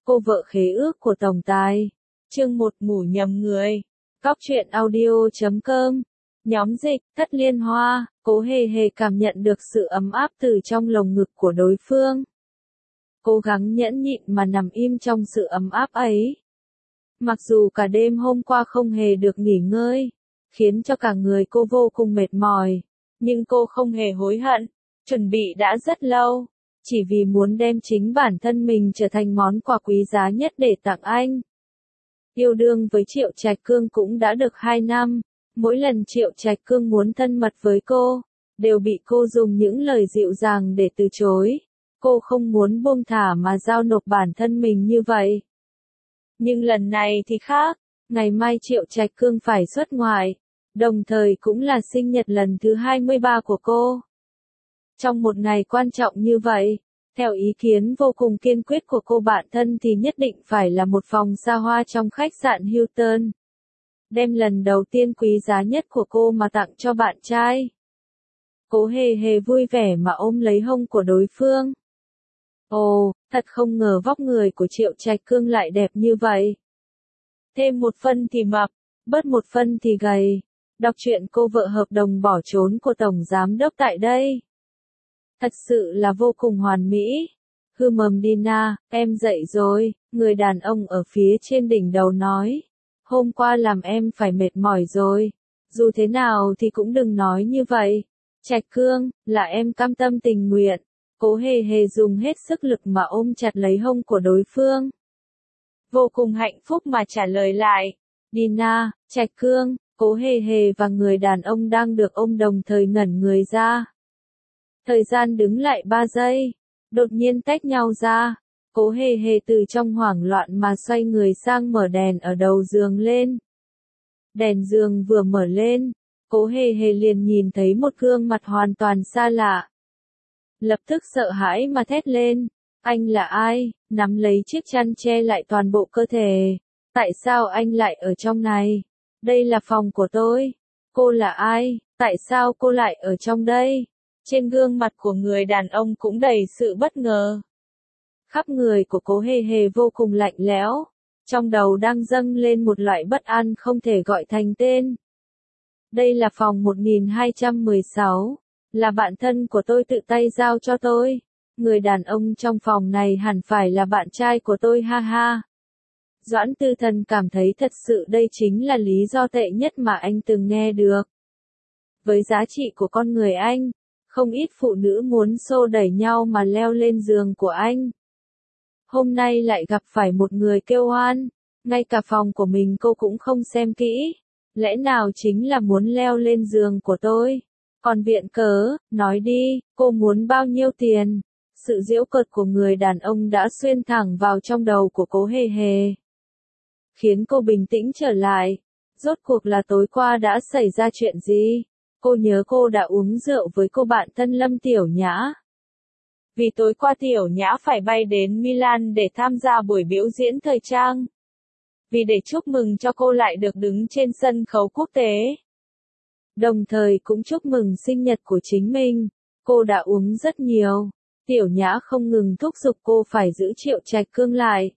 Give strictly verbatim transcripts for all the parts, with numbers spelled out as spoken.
Cô vợ khế ước của tổng tài. Chương một ngủ nhầm người. Cóc truyện audio chấm com. Nhóm dịch, Thất Liên Hoa, Cố Hề Hề cảm nhận được sự ấm áp từ trong lồng ngực của đối phương. Cố gắng nhẫn nhịn mà nằm im trong sự ấm áp ấy. Mặc dù cả đêm hôm qua không hề được nghỉ ngơi, khiến cho cả người cô vô cùng mệt mỏi, nhưng cô không hề hối hận, chuẩn bị đã rất lâu, chỉ vì muốn đem chính bản thân mình trở thành món quà quý giá nhất để tặng anh. Yêu đương với Triệu Trạch Cương cũng đã được hai năm, mỗi lần Triệu Trạch Cương muốn thân mật với cô, đều bị cô dùng những lời dịu dàng để từ chối. Cô không muốn buông thả mà giao nộp bản thân mình như vậy. Nhưng lần này thì khác, ngày mai Triệu Trạch Cương phải xuất ngoại, đồng thời cũng là sinh nhật lần thứ hai mươi ba của cô. Trong một ngày quan trọng như vậy, theo ý kiến vô cùng kiên quyết của cô bạn thân thì nhất định phải là một phòng xa hoa trong khách sạn Hilton. Đem lần đầu tiên quý giá nhất của cô mà tặng cho bạn trai. Cố Hề Hề vui vẻ mà ôm lấy hông của đối phương. Ồ, thật không ngờ vóc người của Triệu Trạch Cương lại đẹp như vậy. Thêm một phân thì mập, bớt một phân thì gầy. Đọc truyện cô vợ hợp đồng bỏ trốn của Tổng Giám Đốc tại đây. Thật sự là vô cùng hoàn mỹ. Hư mầm Dina, em dậy rồi, người đàn ông ở phía trên đỉnh đầu nói. Hôm qua làm em phải mệt mỏi rồi. Dù thế nào thì cũng đừng nói như vậy. Trạch Cương, là em cam tâm tình nguyện. Cố Hề Hề dùng hết sức lực mà ôm chặt lấy hông của đối phương. Vô cùng hạnh phúc mà trả lời lại. Dina, Trạch Cương, Cố Hề Hề và người đàn ông đang được ôm đồng thời ngẩn người ra. Thời gian đứng lại ba giây, đột nhiên tách nhau ra. Cố Hề Hề từ trong hoảng loạn mà xoay người sang mở đèn ở đầu giường lên. Đèn giường vừa mở lên, Cố Hề Hề liền nhìn thấy một gương mặt hoàn toàn xa lạ. Lập tức sợ hãi mà thét lên, anh là ai, nắm lấy chiếc chăn che lại toàn bộ cơ thể. Tại sao anh lại ở trong này? Đây là phòng của tôi. Cô là ai? Tại sao cô lại ở trong đây? Trên gương mặt của người đàn ông cũng đầy sự bất ngờ. Khắp người của Cố Hề Hề vô cùng lạnh lẽo, trong đầu đang dâng lên một loại bất an không thể gọi thành tên. Đây là phòng một nghìn hai trăm mười sáu, là bạn thân của tôi tự tay giao cho tôi. Người đàn ông trong phòng này hẳn phải là bạn trai của tôi ha ha. Doãn Tư Thần cảm thấy thật sự đây chính là lý do tệ nhất mà anh từng nghe được. Với giá trị của con người anh, không ít phụ nữ muốn xô đẩy nhau mà leo lên giường của anh. Hôm nay lại gặp phải một người kêu oan, ngay cả phòng của mình cô cũng không xem kỹ. Lẽ nào chính là muốn leo lên giường của tôi? Còn viện cớ, nói đi, cô muốn bao nhiêu tiền? Sự giễu cợt của người đàn ông đã xuyên thẳng vào trong đầu của Cố Hề Hề, khiến cô bình tĩnh trở lại. Rốt cuộc là tối qua đã xảy ra chuyện gì? Cô nhớ cô đã uống rượu với cô bạn thân Lâm Tiểu Nhã. Vì tối qua Tiểu Nhã phải bay đến Milan để tham gia buổi biểu diễn thời trang. Vì để chúc mừng cho cô lại được đứng trên sân khấu quốc tế. Đồng thời cũng chúc mừng sinh nhật của chính mình, cô đã uống rất nhiều. Tiểu Nhã không ngừng thúc giục cô phải giữ Triệu Trạch Cương lại.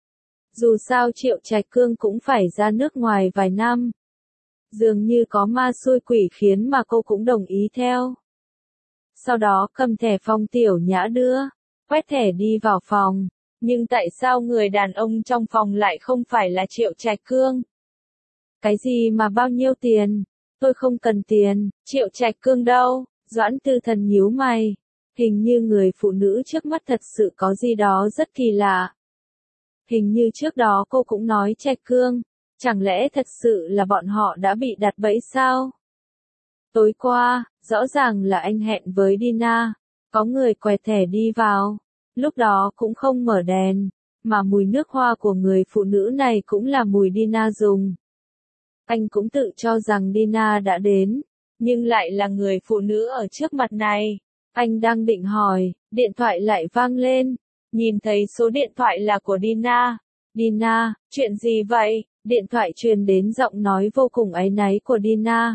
Dù sao Triệu Trạch Cương cũng phải ra nước ngoài vài năm. Dường như có ma xui quỷ khiến mà cô cũng đồng ý theo. Sau đó cầm thẻ phòng Tiểu Nhã đưa, quét thẻ đi vào phòng. Nhưng tại sao người đàn ông trong phòng lại không phải là Triệu Trạch Cương? Cái gì mà bao nhiêu tiền? Tôi không cần tiền. Triệu Trạch Cương đâu? Doãn Tư Thần nhíu mày. Hình như người phụ nữ trước mắt thật sự có gì đó rất kỳ lạ. Hình như trước đó cô cũng nói Trạch Cương. Chẳng lẽ thật sự là bọn họ đã bị đặt bẫy sao? Tối qua, rõ ràng là anh hẹn với Dina. Có người quẹt thẻ đi vào. Lúc đó cũng không mở đèn. Mà mùi nước hoa của người phụ nữ này cũng là mùi Dina dùng. Anh cũng tự cho rằng Dina đã đến. Nhưng lại là người phụ nữ ở trước mặt này. Anh đang định hỏi, điện thoại lại vang lên. Nhìn thấy số điện thoại là của Dina. Dina, chuyện gì vậy? Điện thoại truyền đến giọng nói vô cùng áy náy của Dina.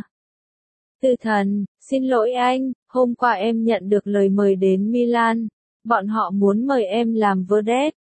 Tư Thần, xin lỗi anh, hôm qua em nhận được lời mời đến Milan. Bọn họ muốn mời em làm vedette.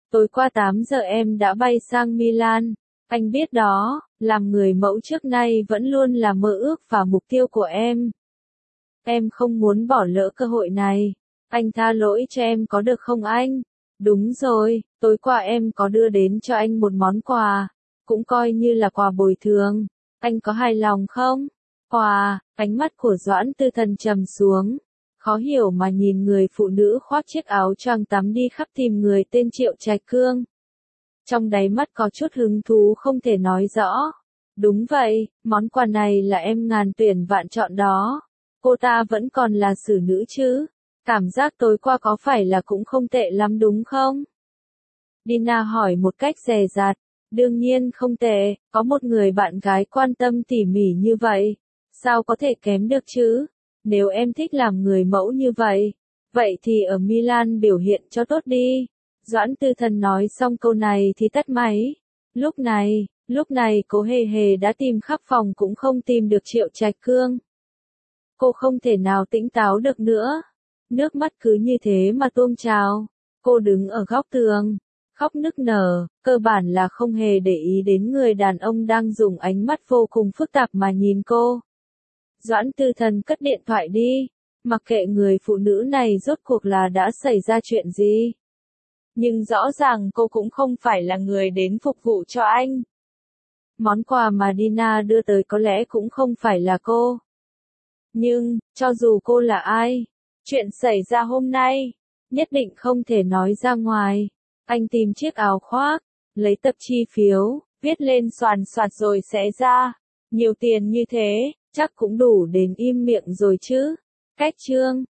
Tối qua tám giờ em đã bay sang Milan. Anh biết đó, làm người mẫu trước nay vẫn luôn là mơ ước và mục tiêu của em. Em không muốn bỏ lỡ cơ hội này. Anh tha lỗi cho em có được không anh? Đúng rồi, tối qua em có đưa đến cho anh một món quà, cũng coi như là quà bồi thường. Anh có hài lòng không? Quà, ánh mắt của Doãn Tư Thần trầm xuống. Khó hiểu mà nhìn người phụ nữ khoác chiếc áo choàng tắm đi khắp tìm người tên Triệu Trạch Cương. Trong đáy mắt có chút hứng thú không thể nói rõ. Đúng vậy, món quà này là em ngàn tuyển vạn chọn đó. Cô ta vẫn còn là xử nữ chứ. Cảm giác tối qua có phải là cũng không tệ lắm đúng không? Dina hỏi một cách dè dặt. Đương nhiên không tệ, có một người bạn gái quan tâm tỉ mỉ như vậy. Sao có thể kém được chứ? Nếu em thích làm người mẫu như vậy, vậy thì ở Milan biểu hiện cho tốt đi. Doãn Tư Thần nói xong câu này thì tắt máy. Lúc này, lúc này Cố Hề Hề đã tìm khắp phòng cũng không tìm được Triệu Trạch Cương. Cô không thể nào tỉnh táo được nữa. Nước mắt cứ như thế mà tuôn trào. Cô đứng ở góc tường, khóc nức nở, cơ bản là không hề để ý đến người đàn ông đang dùng ánh mắt vô cùng phức tạp mà nhìn cô. Doãn Tư Thần cất điện thoại đi, mặc kệ người phụ nữ này rốt cuộc là đã xảy ra chuyện gì. Nhưng rõ ràng cô cũng không phải là người đến phục vụ cho anh. Món quà mà Dina đưa tới có lẽ cũng không phải là cô. Nhưng, cho dù cô là ai, chuyện xảy ra hôm nay, nhất định không thể nói ra ngoài. Anh tìm chiếc áo khoác, lấy tập chi phiếu, viết lên xoàn xoạt rồi xé ra. Nhiều tiền như thế, chắc cũng đủ đến im miệng rồi chứ. Cách chương